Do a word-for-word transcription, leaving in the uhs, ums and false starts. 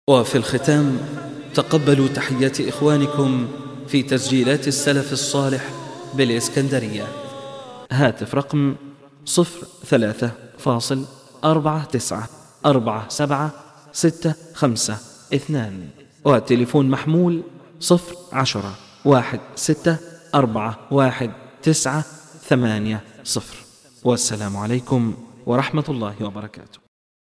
وفي الختام تقبلوا تحيات إخوانكم في تسجيلات السلف الصالح بالإسكندرية. هاتف رقم صفر ثلاثة فاصل أربعة تسعة أربعة سبعة ستة خمسة اثنان، وتليفون محمول صفر عشرة واحد ستة أربعة واحد تسعة ثمانية صفر. والسلام عليكم ورحمة الله وبركاته.